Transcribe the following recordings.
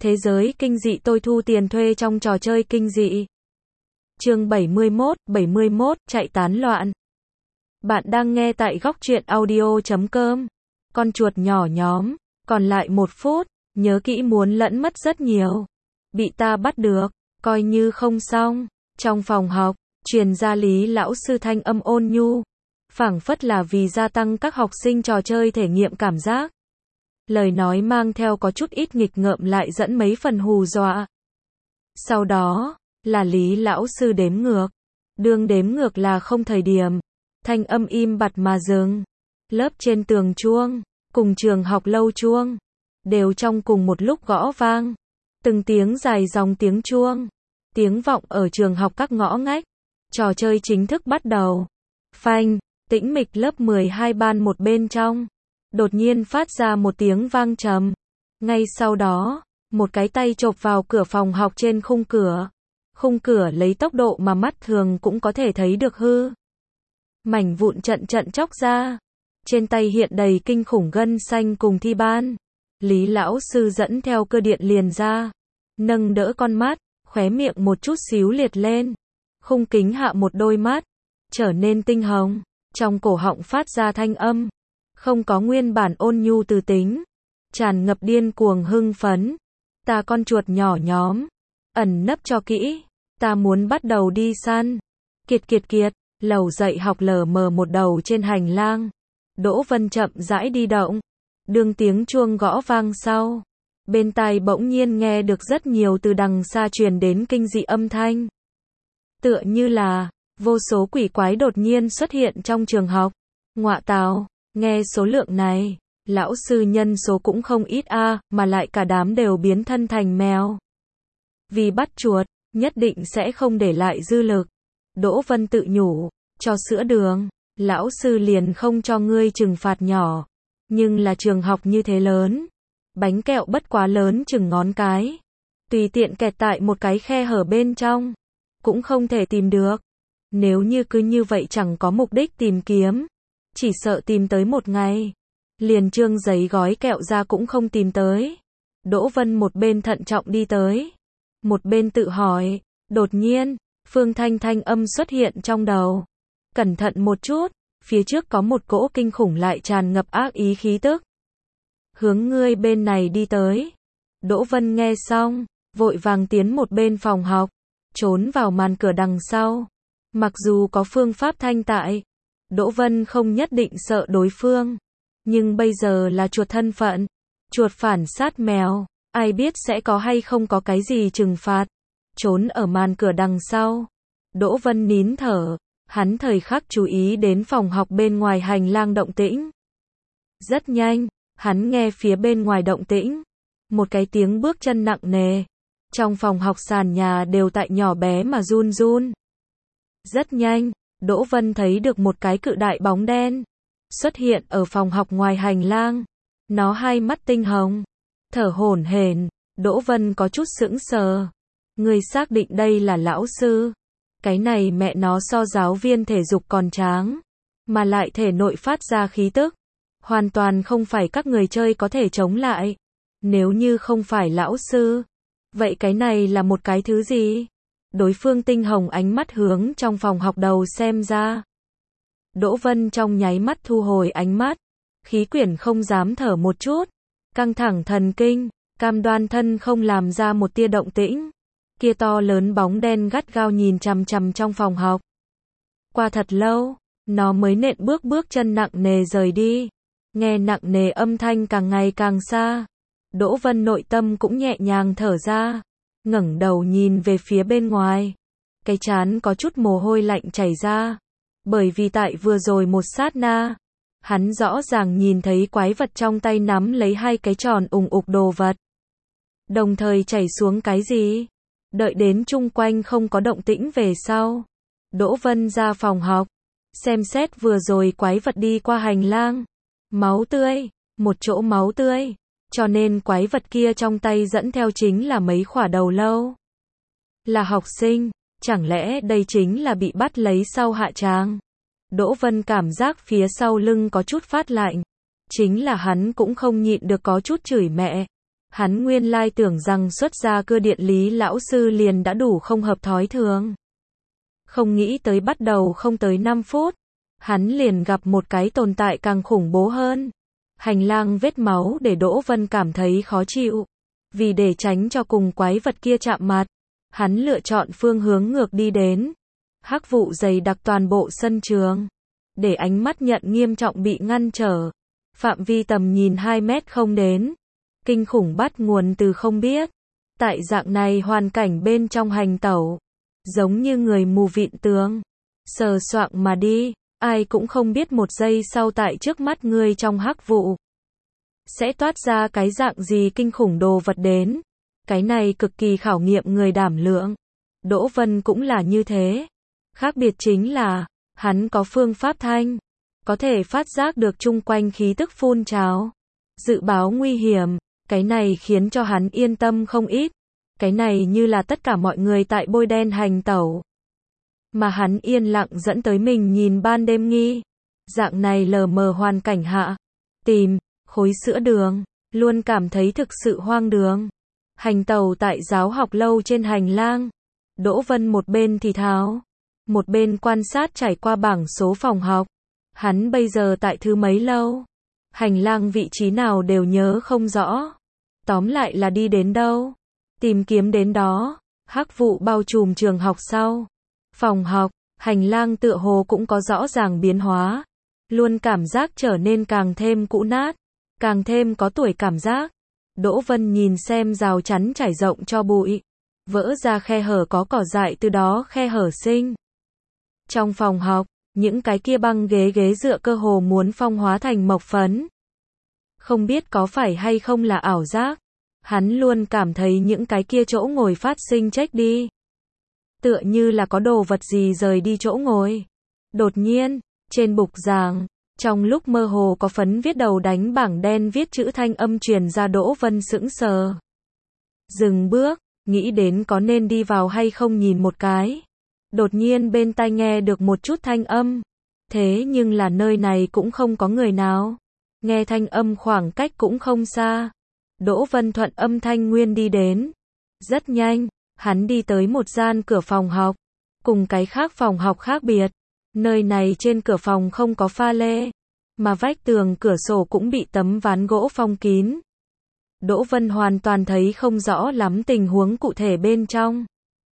Thế giới kinh dị tôi thu tiền thuê trong trò chơi kinh dị. Chương 71, chạy tán loạn. Bạn đang nghe tại góc truyện audio.com. Con chuột nhỏ nhóm, còn lại 1 phút, nhớ kỹ muốn lẫn mất rất nhiều. Bị ta bắt được, coi như không xong. Trong phòng học, truyền ra Lý lão sư thanh âm ôn nhu, phảng phất là vì gia tăng các học sinh trò chơi thể nghiệm cảm giác. Lời nói mang theo có chút ít nghịch ngợm lại dẫn mấy phần hù dọa. Sau đó, là Lý lão sư đếm ngược. Đương đếm ngược là không thời điểm. Thanh âm im bặt mà dừng. Lớp trên tường chuông, cùng trường học lâu chuông, đều trong cùng một lúc gõ vang. Từng tiếng dài dòng tiếng chuông, tiếng vọng ở trường học các ngõ ngách. Trò chơi chính thức bắt đầu. Phanh, tĩnh mịch lớp 12 ban một bên trong. Đột nhiên phát ra một tiếng vang trầm. Ngay sau đó, một cái tay chộp vào cửa phòng học trên khung cửa. Khung cửa lấy tốc độ mà mắt thường cũng có thể thấy được hư. Mảnh vụn trận trận chóc ra. Trên tay hiện đầy kinh khủng gân xanh cùng thi ban. Lý lão sư dẫn theo cơ điện liền ra. Nâng đỡ con mắt, khóe miệng một chút xíu liệt lên. Khung kính hạ một đôi mắt, trở nên tinh hồng. Trong cổ họng phát ra thanh âm. Không có nguyên bản ôn nhu từ tính. Tràn ngập điên cuồng hưng phấn. Ta con chuột nhỏ nhóm. Ẩn nấp cho kỹ. Ta muốn bắt đầu đi săn. Kiệt. Lầu dạy học lờ mờ một đầu trên hành lang. Đỗ Vân chậm rãi đi động. Đương tiếng chuông gõ vang sau. Bên tai bỗng nhiên nghe được rất nhiều từ đằng xa truyền đến kinh dị âm thanh. Tựa như là, vô số quỷ quái đột nhiên xuất hiện trong trường học. Ngọa tào, nghe số lượng này, lão sư nhân số cũng không ít mà lại cả đám đều biến thân thành mèo. Vì bắt chuột, nhất định sẽ không để lại dư lực. Đỗ Vân tự nhủ, cho sữa đường, lão sư liền không cho ngươi trừng phạt nhỏ. Nhưng là trường học như thế lớn. Bánh kẹo bất quá lớn chừng ngón cái. Tùy tiện kẹt tại một cái khe hở bên trong. Cũng không thể tìm được. Nếu như cứ như vậy chẳng có mục đích tìm kiếm. Chỉ sợ tìm tới một ngày. Liền trương giấy gói kẹo ra cũng không tìm tới. Đỗ Vân một bên thận trọng đi tới. Một bên tự hỏi. Đột nhiên, Phương Thanh thanh âm xuất hiện trong đầu. Cẩn thận một chút. Phía trước có một cỗ kinh khủng lại tràn ngập ác ý khí tức. Hướng ngươi bên này đi tới. Đỗ Vân nghe xong, vội vàng tiến một bên phòng học, trốn vào màn cửa đằng sau. Mặc dù có phương pháp thanh tại, Đỗ Vân không nhất định sợ đối phương. Nhưng bây giờ là chuột thân phận, chuột phản sát mèo, ai biết sẽ có hay không có cái gì trừng phạt. Trốn ở màn cửa đằng sau. Đỗ Vân nín thở, hắn thời khắc chú ý đến phòng học bên ngoài hành lang động tĩnh. Rất nhanh, hắn nghe phía bên ngoài động tĩnh. Một cái tiếng bước chân nặng nề. Trong phòng học sàn nhà đều tại nhỏ bé mà run run. Rất nhanh, Đỗ Vân thấy được một cái cự đại bóng đen. Xuất hiện ở phòng học ngoài hành lang. Nó hai mắt tinh hồng. Thở hổn hển. Đỗ Vân có chút sững sờ. Người xác định đây là lão sư. Cái này mẹ nó so giáo viên thể dục còn tráng. Mà lại thể nội phát ra khí tức. Hoàn toàn không phải các người chơi có thể chống lại. Nếu như không phải lão sư, vậy cái này là một cái thứ gì? Đối phương tinh hồng ánh mắt hướng trong phòng học đầu xem ra. Đỗ Vân trong nháy mắt thu hồi ánh mắt. Khí quyển không dám thở một chút. Căng thẳng thần kinh, cam đoan thân không làm ra một tia động tĩnh. Kia to lớn bóng đen gắt gao nhìn chằm chằm trong phòng học. Qua thật lâu, nó mới nện bước chân nặng nề rời đi. Nghe nặng nề âm thanh càng ngày càng xa. Đỗ Vân nội tâm cũng nhẹ nhàng thở ra. Ngẩng đầu nhìn về phía bên ngoài. Cái trán có chút mồ hôi lạnh chảy ra. Bởi vì tại vừa rồi một sát na, hắn rõ ràng nhìn thấy quái vật trong tay nắm lấy hai cái tròn ùng ục đồ vật. Đồng thời chảy xuống cái gì? Đợi đến chung quanh không có động tĩnh về sau. Đỗ Vân ra phòng học. Xem xét vừa rồi quái vật đi qua hành lang. Máu tươi, một chỗ máu tươi, cho nên quái vật kia trong tay dẫn theo chính là mấy khỏa đầu lâu. Là học sinh, chẳng lẽ đây chính là bị bắt lấy sau hạ tràng? Đỗ Vân cảm giác phía sau lưng có chút phát lạnh. Chính là hắn cũng không nhịn được có chút chửi mẹ. Hắn nguyên lai tưởng rằng xuất gia cơ điện lý lão sư liền đã đủ không hợp thói thường. Không nghĩ tới bắt đầu không tới 5 phút, hắn liền gặp một cái tồn tại càng khủng bố hơn. Hành lang vết máu để Đỗ Vân cảm thấy khó chịu. Vì để tránh cho cùng quái vật kia chạm mặt, hắn lựa chọn phương hướng ngược đi đến. Hắc vụ dày đặc toàn bộ sân trường, để ánh mắt nhận nghiêm trọng bị ngăn trở. Phạm vi tầm nhìn 2 mét không đến. Kinh khủng bắt nguồn từ không biết. Tại dạng này hoàn cảnh bên trong hành tẩu, giống như người mù vịn tường, sờ soạng mà đi, ai cũng không biết một giây sau tại trước mắt ngươi trong hắc vụ sẽ toát ra cái dạng gì kinh khủng đồ vật đến. Cái này cực kỳ khảo nghiệm người đảm lượng. Đỗ Vân cũng là như thế. Khác biệt chính là, hắn có phương pháp thanh, có thể phát giác được chung quanh khí tức phun trào, dự báo nguy hiểm. Cái này khiến cho hắn yên tâm không ít. Cái này như là tất cả mọi người tại bôi đen hành tẩu, mà hắn yên lặng dẫn tới mình nhìn ban đêm nghi. Dạng này lờ mờ hoàn cảnh hạ, tìm khối sữa đường, luôn cảm thấy thực sự hoang đường. Hành tẩu tại giáo học lâu trên hành lang, Đỗ Vân một bên thì thào, một bên quan sát trải qua bảng số phòng học. Hắn bây giờ tại thứ mấy lâu? Hành lang vị trí nào đều nhớ không rõ. Tóm lại là đi đến đâu, tìm kiếm đến đó. Hắc vụ bao trùm trường học sau. Phòng học, hành lang tựa hồ cũng có rõ ràng biến hóa. Luôn cảm giác trở nên càng thêm cũ nát, càng thêm có tuổi cảm giác. Đỗ Vân nhìn xem rào chắn trải rộng cho bụi, vỡ ra khe hở có cỏ dại từ đó khe hở sinh. Trong phòng học, những cái kia băng ghế dựa cơ hồ muốn phong hóa thành mộc phấn. Không biết có phải hay không là ảo giác, hắn luôn cảm thấy những cái kia chỗ ngồi phát sinh chếch đi. Tựa như là có đồ vật gì rời đi chỗ ngồi. Đột nhiên, trên bục giảng, trong lúc mơ hồ có phấn viết đầu đánh bảng đen viết chữ thanh âm truyền ra. Đỗ Vân sững sờ. Dừng bước, nghĩ đến có nên đi vào hay không nhìn một cái. Đột nhiên bên tai nghe được một chút thanh âm. Thế nhưng là nơi này cũng không có người nào. Nghe thanh âm khoảng cách cũng không xa. Đỗ Vân thuận âm thanh nguyên đi đến. Rất nhanh, hắn đi tới một gian cửa phòng học. Cùng cái khác phòng học khác biệt. Nơi này trên cửa phòng không có pha lê, mà vách tường cửa sổ cũng bị tấm ván gỗ phong kín. Đỗ Vân hoàn toàn thấy không rõ lắm tình huống cụ thể bên trong.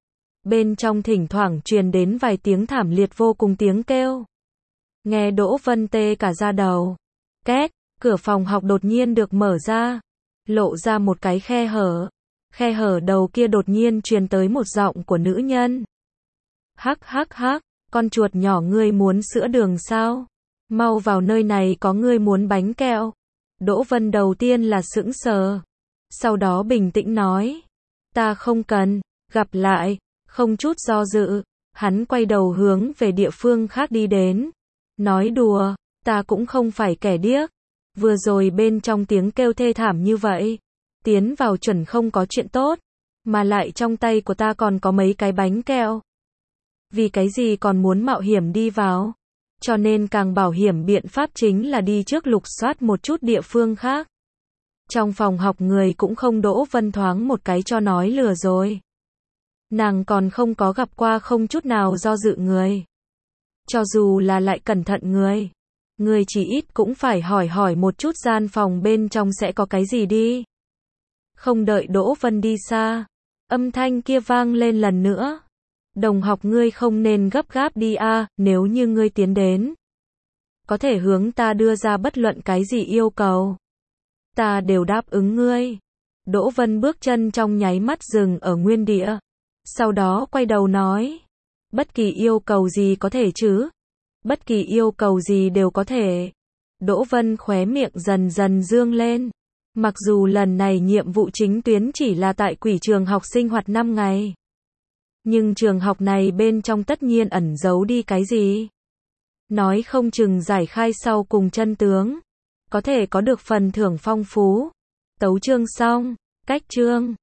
Bên trong thỉnh thoảng truyền đến vài tiếng thảm liệt vô cùng tiếng kêu. Nghe Đỗ Vân tê cả da đầu. Két, cửa phòng học đột nhiên được mở ra, lộ ra một cái khe hở. Khe hở đầu kia đột nhiên truyền tới một giọng của nữ nhân. Hắc hắc hắc, con chuột nhỏ ngươi muốn sữa đường sao? Mau vào nơi này có ngươi muốn bánh kẹo. Đỗ Vân đầu tiên là sững sờ, sau đó bình tĩnh nói. Ta không cần, gặp lại, không chút do dự. Hắn quay đầu hướng về địa phương khác đi đến. Nói đùa, ta cũng không phải kẻ điếc. Vừa rồi bên trong tiếng kêu thê thảm như vậy, tiến vào chuẩn không có chuyện tốt, mà lại trong tay của ta còn có mấy cái bánh kẹo. Vì cái gì còn muốn mạo hiểm đi vào? Cho nên càng bảo hiểm biện pháp chính là đi trước lục soát một chút địa phương khác. Trong phòng học người cũng không. Đỗ Vân thoáng một cái cho nói lừa rồi. Nàng còn không có gặp qua không chút nào do dự người. Cho dù là lại cẩn thận người chỉ ít cũng phải hỏi một chút gian phòng bên trong sẽ có cái gì đi. Không đợi Đỗ Vân đi xa, âm thanh kia vang lên lần nữa. Đồng học ngươi không nên gấp gáp đi a, nếu như ngươi tiến đến, có thể hướng ta đưa ra bất luận cái gì yêu cầu, ta đều đáp ứng ngươi. Đỗ Vân bước chân trong nháy mắt dừng ở nguyên địa, sau đó quay đầu nói, bất kỳ yêu cầu gì có thể chứ? Bất kỳ yêu cầu gì đều có thể. Đỗ Vân khóe miệng dần dần dương lên. Mặc dù lần này nhiệm vụ chính tuyến chỉ là tại quỷ trường học sinh hoạt 5 ngày. Nhưng trường học này bên trong tất nhiên ẩn giấu đi cái gì. Nói không chừng giải khai sau cùng chân tướng. Có thể có được phần thưởng phong phú. Tấu chương xong. Cách chương.